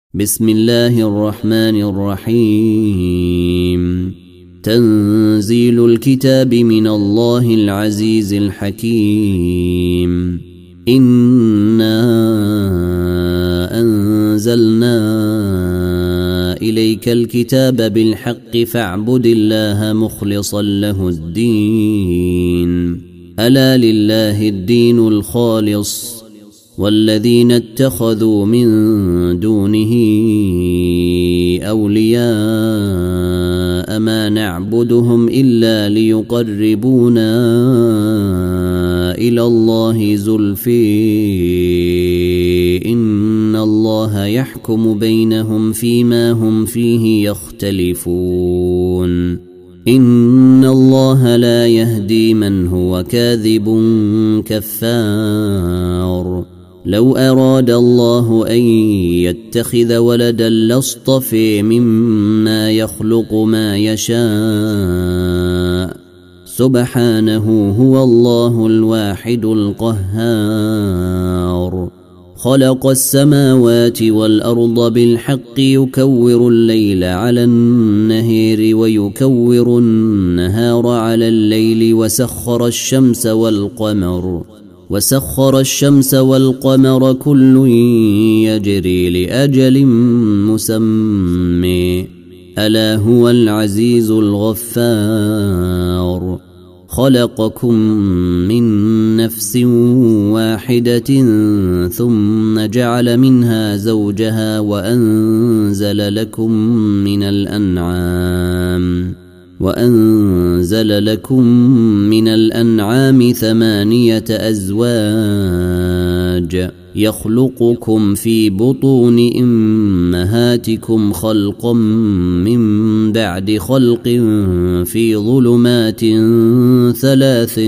بسم الله الرحمن الرحيم. تنزيل الكتاب من الله العزيز الحكيم. إنا أنزلنا إليك الكتاب بالحق فاعبد الله مخلصا له الدين. ألا لله الدين الخالص والذين اتخذوا من دونه أولياء ما نعبدهم إلا ليقربونا إلى الله زلفي إن الله يحكم بينهم فيما هم فيه يختلفون. إن الله لا يهدي من هو كاذب كفار. لو أراد الله أن يتخذ ولدا لاصطفى مما يخلق ما يشاء سبحانه هو الله الواحد القهار. خلق السماوات والأرض بالحق يكور الليل على النهار ويكور النهار على الليل وسخر الشمس والقمر كل يجري لأجل مسمى. ألا هو العزيز الغفار. خلقكم من نفس واحدة ثم جعل منها زوجها وأنزل لكم من الأنعام 8 أزواج يخلقكم في بطون أمهاتكم خلقا من بعد خلق في ظلمات 3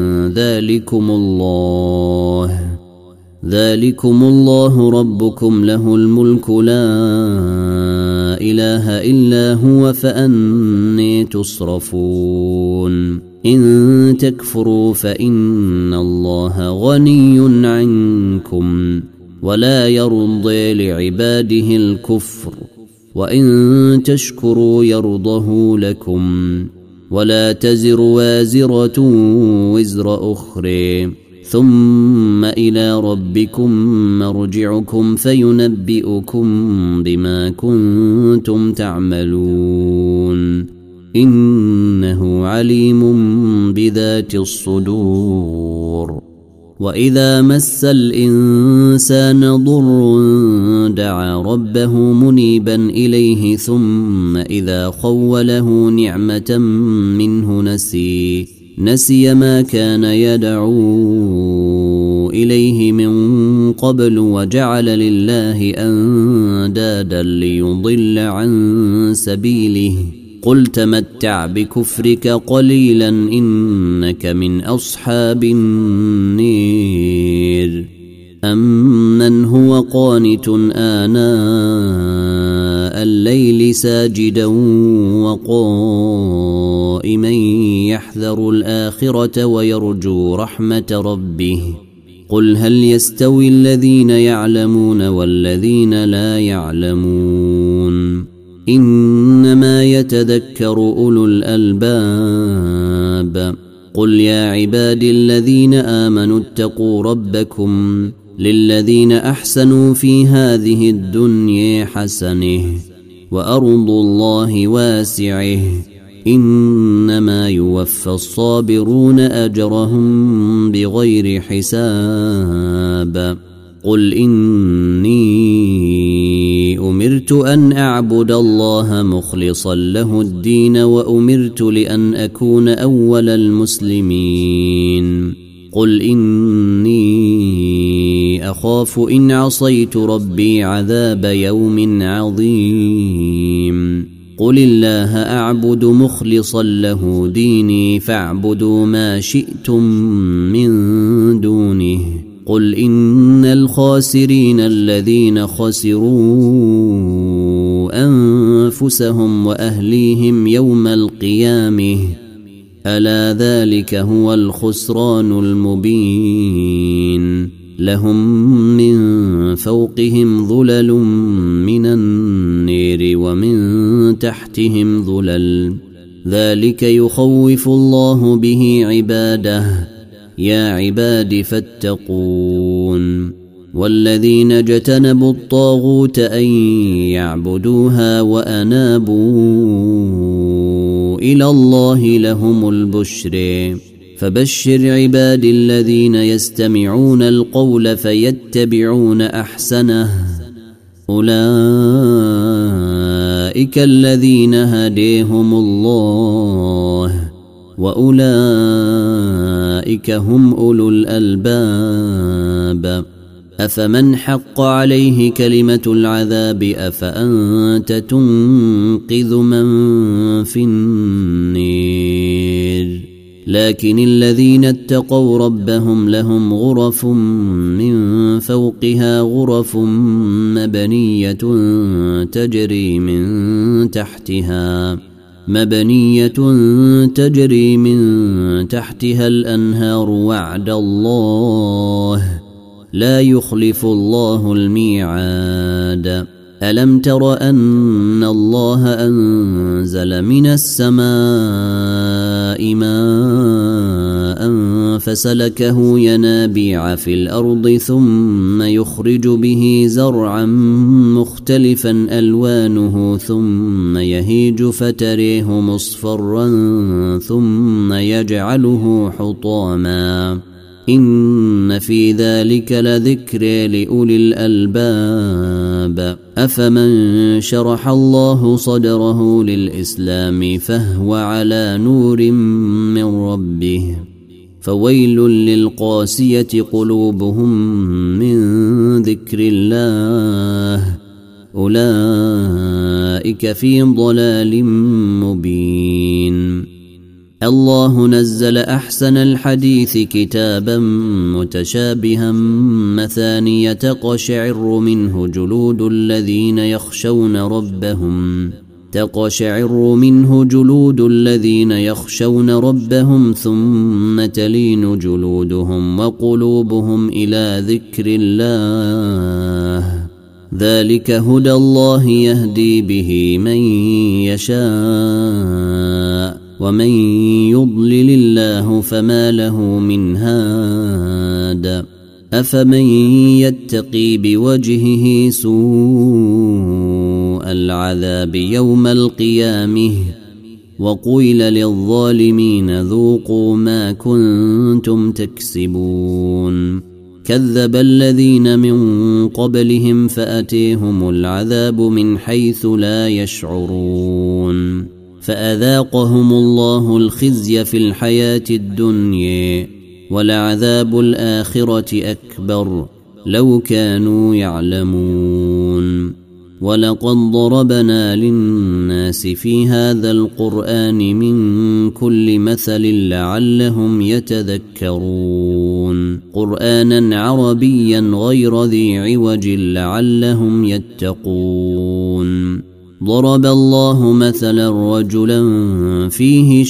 ذلكم الله ربكم له الملك لا إله إلا هو فأني تصرفون. إن تكفروا فإن الله غني عنكم ولا يرضى لعباده الكفر وإن تشكروا يرضه لكم ولا تزر وازرة وزر أخرى ثم إلى ربكم مرجعكم فينبئكم بما كنتم تعملون. إنه عليم بذات الصدور. وإذا مس الإنسان ضر دعا ربه منيبا إليه ثم إذا خوله نعمة منه نسي ما كان يدعو إليه من قبل وجعل لله أندادا ليضل عن سبيله. قل تمتع بكفرك قليلا إنك من أصحاب النير. أمن هو قانت آناء الليل ساجدا وقائما يحذر الآخرة ويرجو رحمة ربه. قل هل يستوي الذين يعلمون والذين لا يعلمون إنما يتذكر أولو الألباب. قل يا عبادي الذين آمنوا اتقوا ربكم للذين أحسنوا في هذه الدنيا حسنة وأرض الله واسعه إنما يوفى الصابرون أجرهم بغير حساب. قل إني أمرت أن أعبد الله مخلصا له الدين وأمرت لأن أكون أول المسلمين. قل إني أخاف إن عصيت ربي عذاب يوم عظيم. قل الله أعبد مخلصا له ديني فاعبدوا ما شئتم من دونه. قل إن الخاسرين الذين خسروا أنفسهم وأهليهم يوم القيامة ألا ذلك هو الخسران المبين. لهم من فوقهم ظلل من النير ومن تحتهم ظلل ذلك يخوف الله به عباده يا عباد فاتقون والذين اجتنبوا الطاغوت أن يعبدوها وأنابوا إلى الله لهم البشر فبشر عباد الذين يستمعون القول فيتبعون أحسنه أولئك الذين هديهم الله وأولئك هم أولو الألباب أفمن حق عليه كلمة العذاب أفأنت تنقذ من في النير لكن الذين اتقوا ربهم لهم غرف من فوقها غرف مبنية تجري من تحتها الأنهار وعد الله لا يخلف الله الميعاد ألم تر أن الله أنزل من السماء ماء فسلكه ينابيع في الأرض ثم يخرج به زرعا مختلفا ألوانه ثم يهيج فتريه مصفرا ثم يجعله حطاما إن في ذلك لذكر لأولي الألباب أفمن شرح الله صدره للإسلام فهو على نور من ربه فويل للقاسية قلوبهم من ذكر الله أولئك في ضلال مبين الله نزل أحسن الحديث كتابا متشابها مثانية تقشعر منه جلود الذين يخشون ربهم ثم تلين جلودهم وقلوبهم إلى ذكر الله ذلك هدى الله يهدي به من يشاء ومن يضلل الله فما له من هاد أفمن يتقي بوجهه سوء العذاب يوم القيامة وقيل للظالمين ذوقوا ما كنتم تكسبون كذب الذين من قبلهم فأتيهم العذاب من حيث لا يشعرون فأذاقهم الله الخزي في الحياة الدنيا ولعذاب الآخرة أكبر لو كانوا يعلمون ولقد ضربنا للناس في هذا القرآن من كل مثل لعلهم يتذكرون قرآنا عربيا غير ذي عوج لعلهم يتقون ضرب الله مثلا رجلا فيه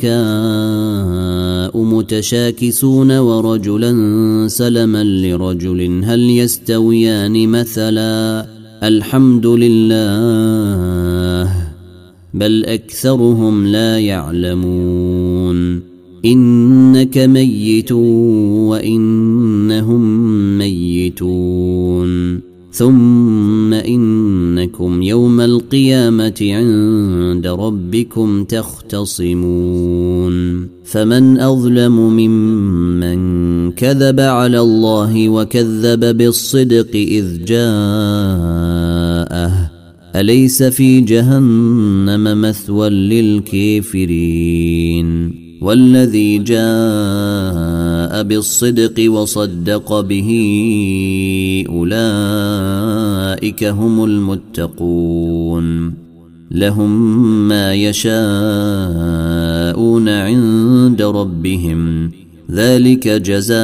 شركاء متشاكسون ورجلا سلما لرجل هل يستويان مثلا الحمد لله بل أكثرهم لا يعلمون إنك ميت وإنهم ميتون ثم إنكم يوم القيامة عند ربكم تختصمون فمن أظلم ممن كذب على الله وكذب بالصدق إذ جاءه أليس في جهنم مثوى للكافرين والذي جاء بالصدق وصدق به أولئك هم المتقون لهم ما يشاءون عند ربهم ذلك جزاء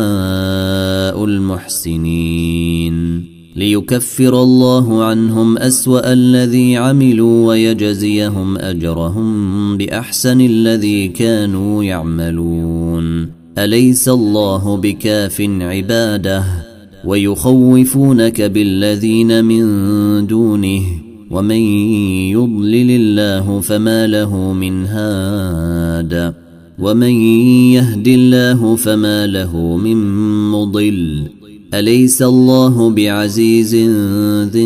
المحسنين ليكفر الله عنهم أسوأ الذي عملوا ويجزيهم أجرهم بأحسن الذي كانوا يعملون أليس الله بكاف عباده ويخوفونك بالذين من دونه ومن يضلل الله فما له من هاد ومن يهد الله فما له من مضل أليس الله بعزيز ذي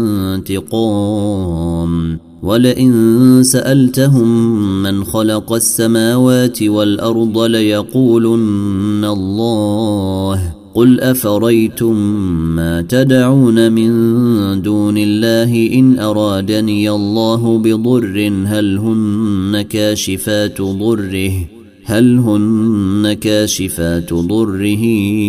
انتقام ولئن سألتهم من خلق السماوات والأرض ليقولن الله قل أفريتم ما تدعون من دون الله إن أرادني الله بضر هل هن كاشفات ضره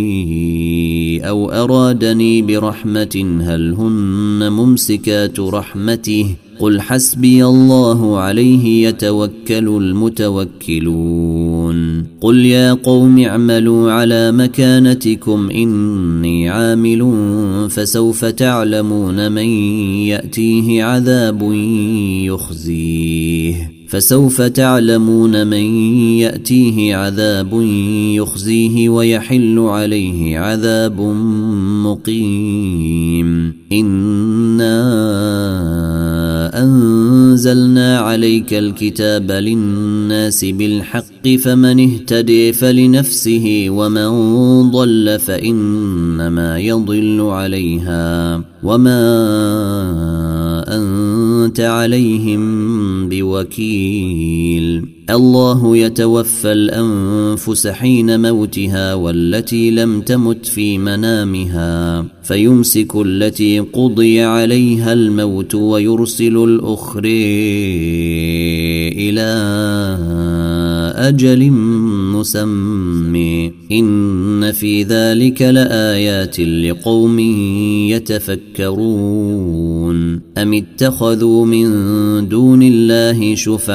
أو أرادني برحمة هل هن ممسكات رحمته قل حسبي الله عليه يتوكل المتوكلون قل يا قوم اعملوا على مكانتكم إني عامل فسوف تعلمون من يأتيه عذاب يخزيه ويحل عليه عذاب مقيم إنا أنزلنا عليك الكتاب للناس بالحق فمن اهتدي فلنفسه ومن ضل فإنما يضل عليها وما أنت عليهم بوكيل الله يتوفى الأنفس حين موتها والتي لم تمت في منامها فيمسك التي قضي عليها الموت ويرسل الأخرى إلى أجل مسمى إن في ذلك لآيات لقوم يتفكرون أم اتخذوا من دون الله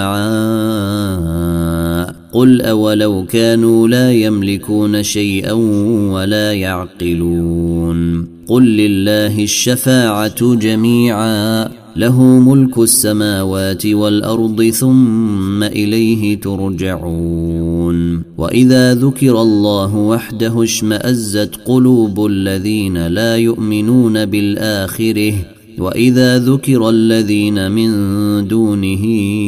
شفعاء قل أولو كانوا لا يملكون شيئا ولا يعقلون قل لله الشفاعة جميعا له ملك السماوات والأرض ثم إليه ترجعون وإذا ذكر الله وحده اشمأزت قلوب الذين لا يؤمنون بالآخرة وإذا ذكر الذين من دونه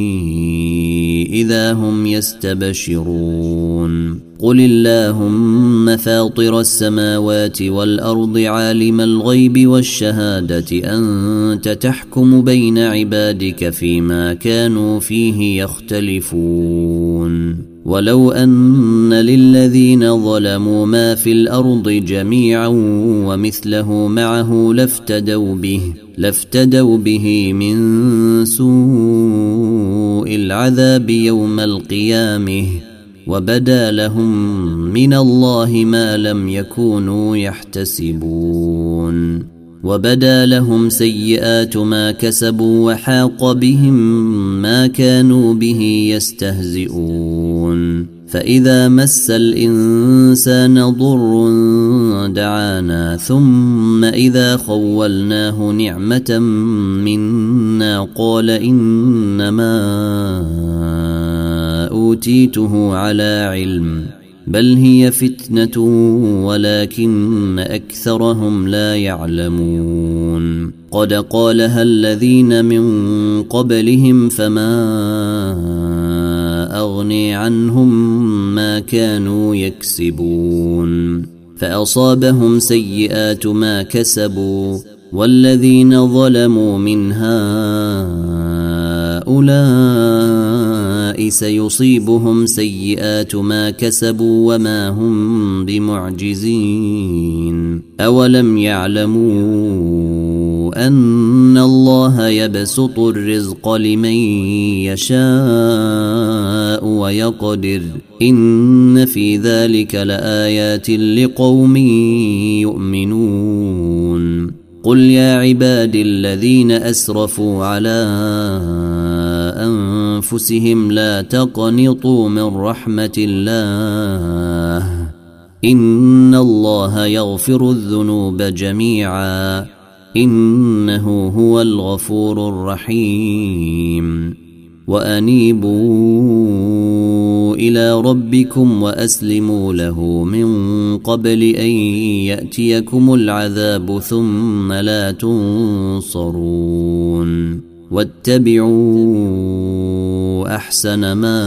إذا هم يستبشرون قل اللهم فاطر السماوات والأرض عالم الغيب والشهادة أنت تحكم بين عبادك فيما كانوا فيه يختلفون ولو أن للذين ظلموا ما في الأرض جميعا ومثله معه لافتدوا به من سوء العذاب يوم القيامة وبدا لهم من الله ما لم يكونوا يحتسبون وبدا لهم سيئات ما كسبوا وحاق بهم ما كانوا به يستهزئون فإذا مس الإنسان ضر دعانا ثم إذا خولناه نعمة منا قال إنما أوتيته على علم بل هي فتنة ولكن أكثرهم لا يعلمون قد قالها الذين من قبلهم فما أغني عنهم ما كانوا يكسبون فأصابهم سيئات ما كسبوا والذين ظلموا من هؤلاء سيصيبهم سيئات ما كسبوا وما هم بمعجزين أولم يعلموا أن الله يبسط الرزق لمن يشاء ويقدر إن في ذلك لآيات لقوم يؤمنون قل يا عبادي الذين أسرفوا على أنفسهم لا تقنطوا من رحمة الله إن الله يغفر الذنوب جميعا إنه هو الغفور الرحيم وأنيبوا وأنيبوا إلى ربكم وأسلموا له من قبل أن يأتيكم العذاب ثم لا تنصرون واتبعوا أحسن ما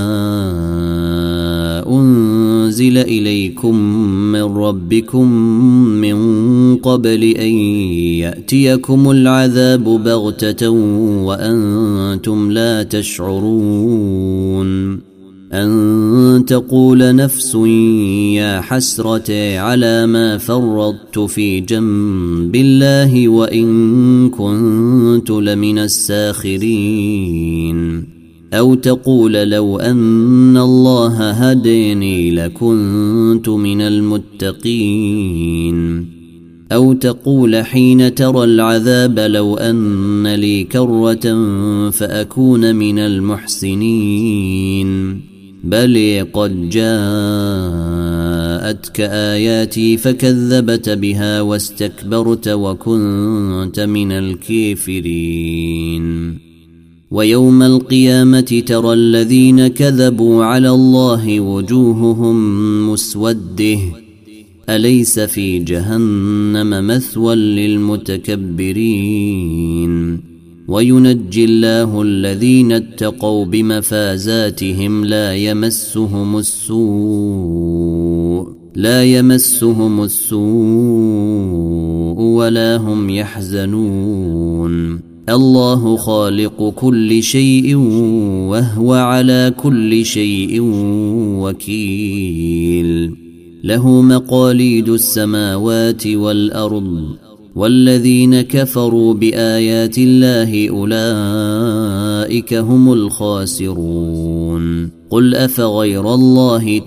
أنزل إليكم من ربكم من قبل أن يأتيكم العذاب بغتة وأنتم لا تشعرون أن تقول نفس يا حسرة على ما فرطت في جنب الله وإن كنت لمن الساخرين أو تقول لو أن الله هديني لكنت من المتقين أو تقول حين ترى العذاب لو أن لي كرة فأكون من المحسنين بل قد جاءتك آياتي فكذبت بها واستكبرت وكنت من الكافرين ويوم القيامة ترى الذين كذبوا على الله وجوههم مسوده أليس في جهنم مثوى للمتكبرين وينجي الله الذين اتقوا بمفازاتهم لا يمسهم السوء ولا هم يحزنون الله خالق كل شيء وهو على كل شيء وكيل له مقاليد السماوات والأرض والذين كفروا بآيات الله أولئك هم الخاسرون قل أفغير الله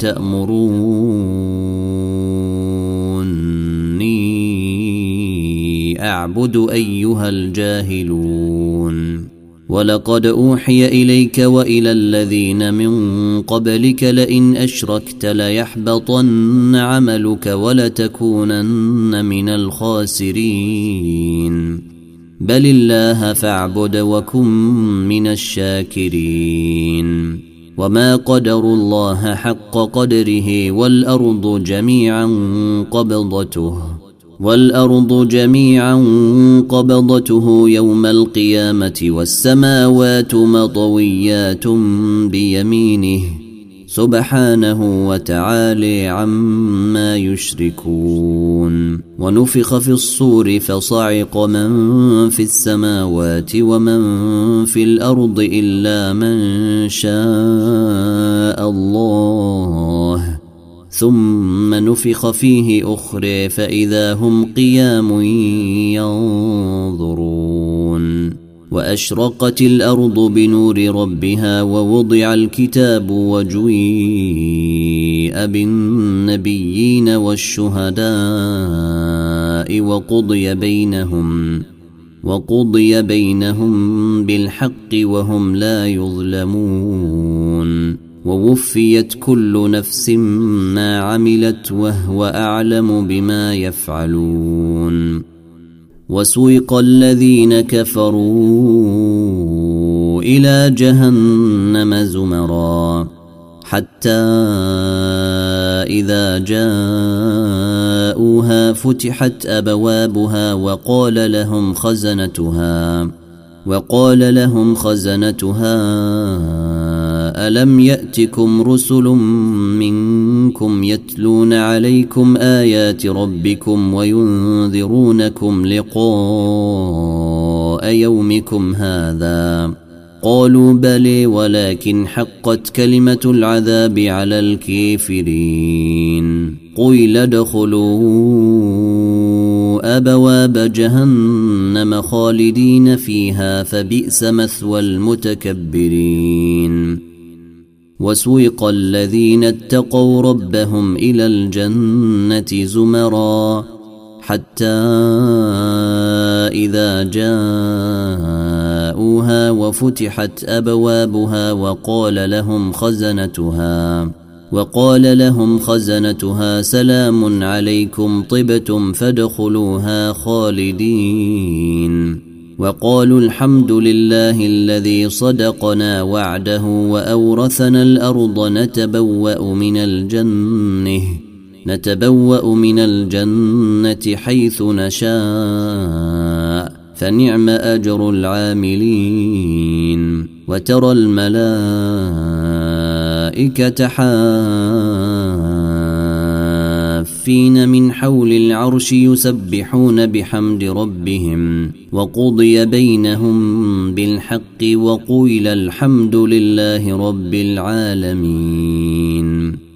تأمروني أعبد أيها الجاهلون ولقد أوحي إليك وإلى الذين من قبلك لئن أشركت ليحبطن عملك ولتكونن من الخاسرين بل الله فاعبد وكن من الشاكرين وما قدروا الله حق قدره والأرض جميعا قبضته يوم القيامة والسماوات مطويات بيمينه سبحانه وتعالى عما يشركون ونفخ في الصور فصعق من في السماوات ومن في الأرض إلا من شاء الله ثم نفخ فيه أخرى فإذا هم قيام ينظرون وأشرقت الأرض بنور ربها ووضع الكتاب وجيء بالنبيين والشهداء وقضي بينهم بالحق وهم لا يظلمون ووفيت كل نفس ما عملت وهو أعلم بما يفعلون وسوق الذين كفروا إلى جهنم زمرا حتى إذا جاءوها فتحت أبوابها وقال لهم خزنتها ألم يأتكم رسل منكم يتلون عليكم آيات ربكم وينذرونكم لقاء يومكم هذا قالوا بلى ولكن حقت كلمة العذاب على الكافرين قيل ادخلوا أبواب جهنم خالدين فيها فبئس مثوى المتكبرين وسوق الذين اتقوا ربهم إلى الجنة زمرا حتى إذا جاءوها وفتحت أبوابها وقال لهم خزنتها سلام عليكم طبتم فادخلوها خالدين وقالوا الحمد لله الذي صدقنا وعده وأورثنا الأرض نتبوأ من الجنة حيث نشاء فنعم أجر العاملين وترى الملائكة حافين من حول العرش يسبحون بحمد ربهم وقضي بينهم بالحق وقيل الحمد لله رب العالمين.